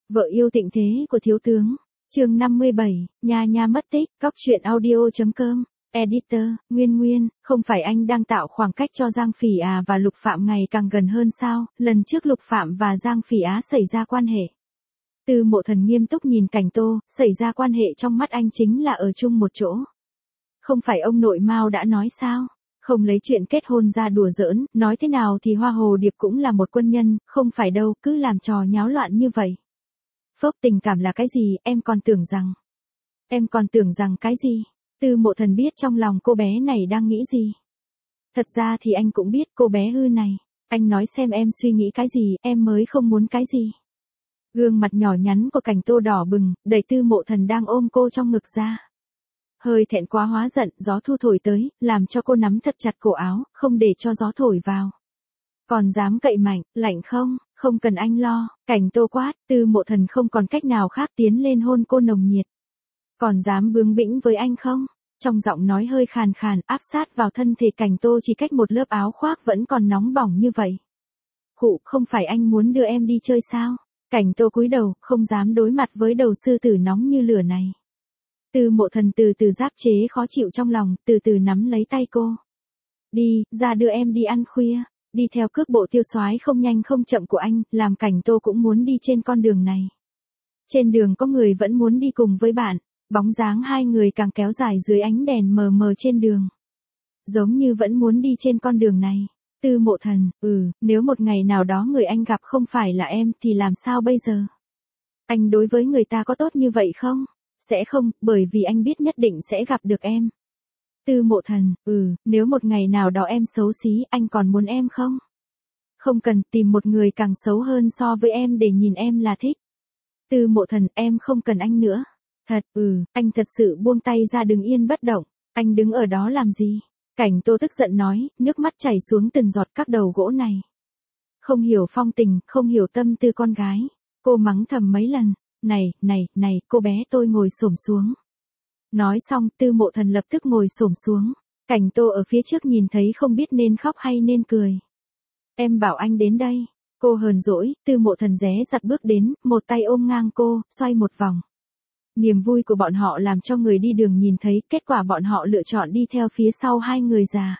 Vợ yêu tịnh thế của thiếu tướng. Chương 57, Nha Nha mất tích. Cóc truyện audio.com. Editor, Nguyên, không phải anh đang tạo khoảng cách cho Giang Phỉ Á và Lục Phạm ngày càng gần hơn sao? Lần trước Lục Phạm và Giang Phỉ Á xảy ra quan hệ. Tư Mộ Thần nghiêm túc nhìn Cảnh Tô, xảy ra quan hệ trong mắt anh chính là ở chung một chỗ. Không phải ông nội Mao đã nói sao? Không lấy chuyện kết hôn ra đùa giỡn, nói thế nào thì Hoa Hồ Điệp cũng là một quân nhân, không phải đâu, cứ làm trò nháo loạn như vậy. Phốc, tình cảm là cái gì, em còn tưởng rằng cái gì? Tư Mộ Thần biết trong lòng cô bé này đang nghĩ gì. Thật ra thì anh cũng biết cô bé hư này. Anh nói xem em suy nghĩ cái gì, em mới không muốn cái gì. Gương mặt nhỏ nhắn của Cảnh Tô đỏ bừng, đẩy Tư Mộ Thần đang ôm cô trong ngực ra. Hơi thẹn quá hóa giận, gió thu thổi tới, làm cho cô nắm thật chặt cổ áo, không để cho gió thổi vào. Còn dám cậy mạnh, lạnh không? Không cần anh lo. Cảnh Tô quát, Tư Mộ Thần không còn cách nào khác tiến lên hôn cô nồng nhiệt. Còn dám bướng bĩnh với anh không? Trong giọng nói hơi khàn khàn, áp sát vào thân thể Cảnh Tô chỉ cách một lớp áo khoác vẫn còn nóng bỏng như vậy. Khụ, không phải anh muốn đưa em đi chơi sao? Cảnh Tô cúi đầu, không dám đối mặt với đầu sư tử nóng như lửa này. Tư Mộ Thần từ từ giáp chế khó chịu trong lòng, từ từ nắm lấy tay cô. Đi, ra đưa em đi ăn khuya. Đi theo cước bộ tiêu soái không nhanh không chậm của anh, làm Cảnh Tô cũng muốn đi trên con đường này. Trên đường có người vẫn muốn đi cùng với bạn, bóng dáng hai người càng kéo dài dưới ánh đèn mờ mờ trên đường. Giống như vẫn muốn đi trên con đường này. Tư Mộ Thần, nếu một ngày nào đó người anh gặp không phải là em thì làm sao bây giờ? Anh đối với người ta có tốt như vậy không? Sẽ không, bởi vì anh biết nhất định sẽ gặp được em. Tư Mộ Thần, nếu một ngày nào đó em xấu xí, anh còn muốn em không? Không cần, tìm một người càng xấu hơn so với em để nhìn em là thích. Tư Mộ Thần, em không cần anh nữa. Thật, anh thật sự buông tay ra đứng yên bất động. Anh đứng ở đó làm gì? Cảnh Tô tức giận nói, nước mắt chảy xuống từng giọt các đầu gỗ này. Không hiểu phong tình, không hiểu tâm tư con gái. Cô mắng thầm mấy lần. Này, cô bé, tôi ngồi xổm xuống. Nói xong, Tư Mộ Thần lập tức ngồi xổm xuống. Cảnh Tô ở phía trước nhìn thấy không biết nên khóc hay nên cười. Em bảo anh đến đây. Cô hờn dỗi, Tư Mộ Thần ré giặt bước đến, một tay ôm ngang cô, xoay một vòng. Niềm vui của bọn họ làm cho người đi đường nhìn thấy, kết quả bọn họ lựa chọn đi theo phía sau hai người già.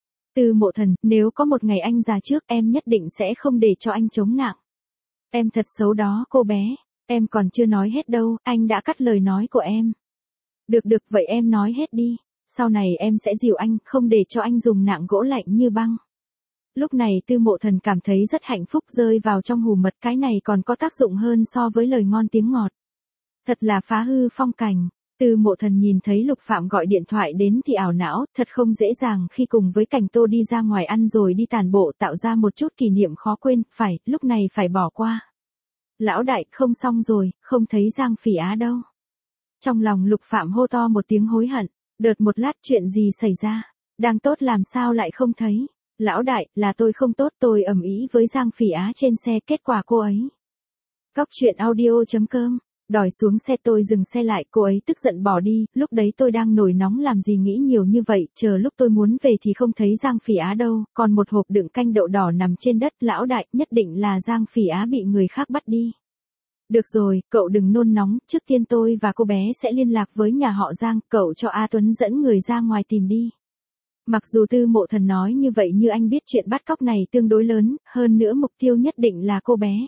Tư Mộ Thần, nếu có một ngày anh già trước, em nhất định sẽ không để cho anh chống nặng. Em thật xấu đó, cô bé. Em còn chưa nói hết đâu, anh đã cắt lời nói của em. Được, vậy em nói hết đi. Sau này em sẽ dìu anh, không để cho anh dùng nạng gỗ lạnh như băng. Lúc này Tư Mộ Thần cảm thấy rất hạnh phúc, rơi vào trong hù mật, cái này còn có tác dụng hơn so với lời ngon tiếng ngọt. Thật là phá hư phong cảnh. Tư Mộ Thần nhìn thấy Lục Phạm gọi điện thoại đến thì ảo não, thật không dễ dàng khi cùng với Cảnh Tô đi ra ngoài ăn rồi đi tản bộ tạo ra một chút kỷ niệm khó quên, lúc này phải bỏ qua. Lão đại, không xong rồi, không thấy Giang Phỉ Á đâu. Trong lòng Lục Phạm hô to một tiếng hối hận, đợt một lát chuyện gì xảy ra, đang tốt làm sao lại không thấy. Lão đại, là tôi không tốt, tôi ầm ĩ với Giang Phỉ Á trên xe, kết quả cô ấy. Cóc truyện audio.com. Đòi xuống xe, tôi dừng xe lại, cô ấy tức giận bỏ đi, lúc đấy tôi đang nổi nóng làm gì nghĩ nhiều như vậy, chờ lúc tôi muốn về thì không thấy Giang Phỉ Á đâu, còn một hộp đựng canh đậu đỏ nằm trên đất. Lão đại, nhất định là Giang Phỉ Á bị người khác bắt đi. Được rồi, cậu đừng nôn nóng, trước tiên tôi và cô bé sẽ liên lạc với nhà họ Giang, cậu cho A Tuấn dẫn người ra ngoài tìm đi. Mặc dù Tư Mộ Thần nói như vậy nhưng anh biết chuyện bắt cóc này tương đối lớn, hơn nữa mục tiêu nhất định là cô bé.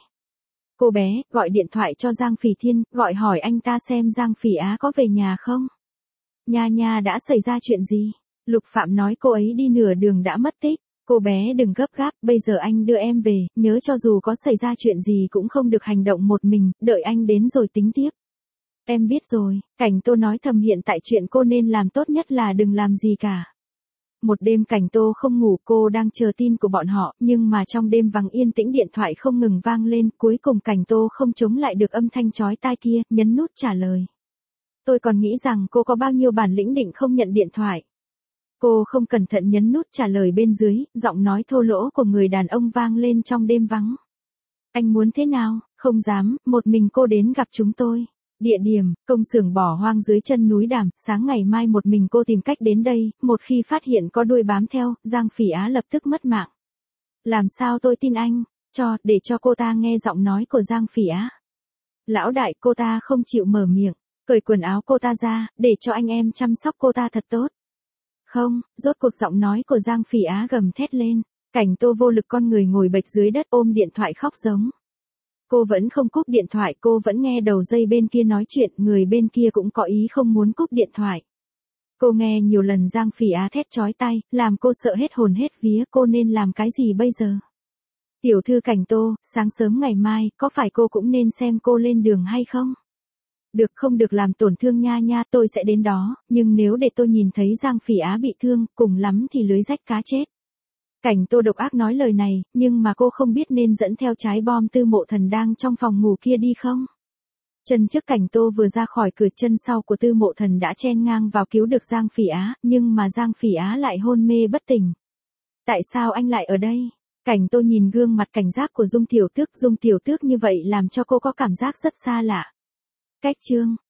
Cô bé, gọi điện thoại cho Giang Phỉ Thiên, gọi hỏi anh ta xem Giang Phỉ Á có về nhà không. Nha đã xảy ra chuyện gì? Lục Phạm nói cô ấy đi nửa đường đã mất tích. Cô bé đừng gấp gáp, bây giờ anh đưa em về, nhớ cho dù có xảy ra chuyện gì cũng không được hành động một mình, đợi anh đến rồi tính tiếp. Em biết rồi, Cảnh Tô nói thầm, hiện tại chuyện cô nên làm tốt nhất là đừng làm gì cả. Một đêm Cảnh Tô không ngủ, cô đang chờ tin của bọn họ, nhưng mà trong đêm vắng yên tĩnh điện thoại không ngừng vang lên, cuối cùng Cảnh Tô không chống lại được âm thanh chói tai kia, nhấn nút trả lời. Tôi còn nghĩ rằng cô có bao nhiêu bản lĩnh định không nhận điện thoại. Cô không cẩn thận nhấn nút trả lời bên dưới, giọng nói thô lỗ của người đàn ông vang lên trong đêm vắng. Anh muốn thế nào? Không dám, một mình cô đến gặp chúng tôi. Địa điểm, công xưởng bỏ hoang dưới chân núi Đàm, sáng ngày mai một mình cô tìm cách đến đây, một khi phát hiện có đuôi bám theo, Giang Phỉ Á lập tức mất mạng. Làm sao tôi tin anh? Để cho cô ta nghe giọng nói của Giang Phỉ Á. Lão đại cô ta không chịu mở miệng, cởi quần áo cô ta ra, để cho anh em chăm sóc cô ta thật tốt. Không, rốt cuộc giọng nói của Giang Phỉ Á gầm thét lên. Cảnh Tô vô lực con người ngồi bệt dưới đất ôm điện thoại khóc giống. Cô vẫn không cúp điện thoại, cô vẫn nghe đầu dây bên kia nói chuyện, người bên kia cũng có ý không muốn cúp điện thoại. Cô nghe nhiều lần Giang Phỉ Á thét chói tai, làm cô sợ hết hồn hết vía, cô nên làm cái gì bây giờ? Tiểu thư Cảnh Tô, sáng sớm ngày mai, có phải cô cũng nên xem cô lên đường hay không? Được, không được làm tổn thương nha nha, tôi sẽ đến đó, nhưng nếu để tôi nhìn thấy Giang Phỉ Á bị thương, cùng lắm thì lưới rách cá chết. Cảnh Tô độc ác nói lời này, nhưng mà cô không biết nên dẫn theo trái bom Tư Mộ Thần đang trong phòng ngủ kia đi không? Chân trước Cảnh Tô vừa ra khỏi cửa, chân sau của Tư Mộ Thần đã chen ngang vào cứu được Giang Phỉ Á, nhưng mà Giang Phỉ Á lại hôn mê bất tỉnh. Tại sao anh lại ở đây? Cảnh Tô nhìn gương mặt cảnh giác của Dung Tiểu Tước như vậy làm cho cô có cảm giác rất xa lạ. Cách chương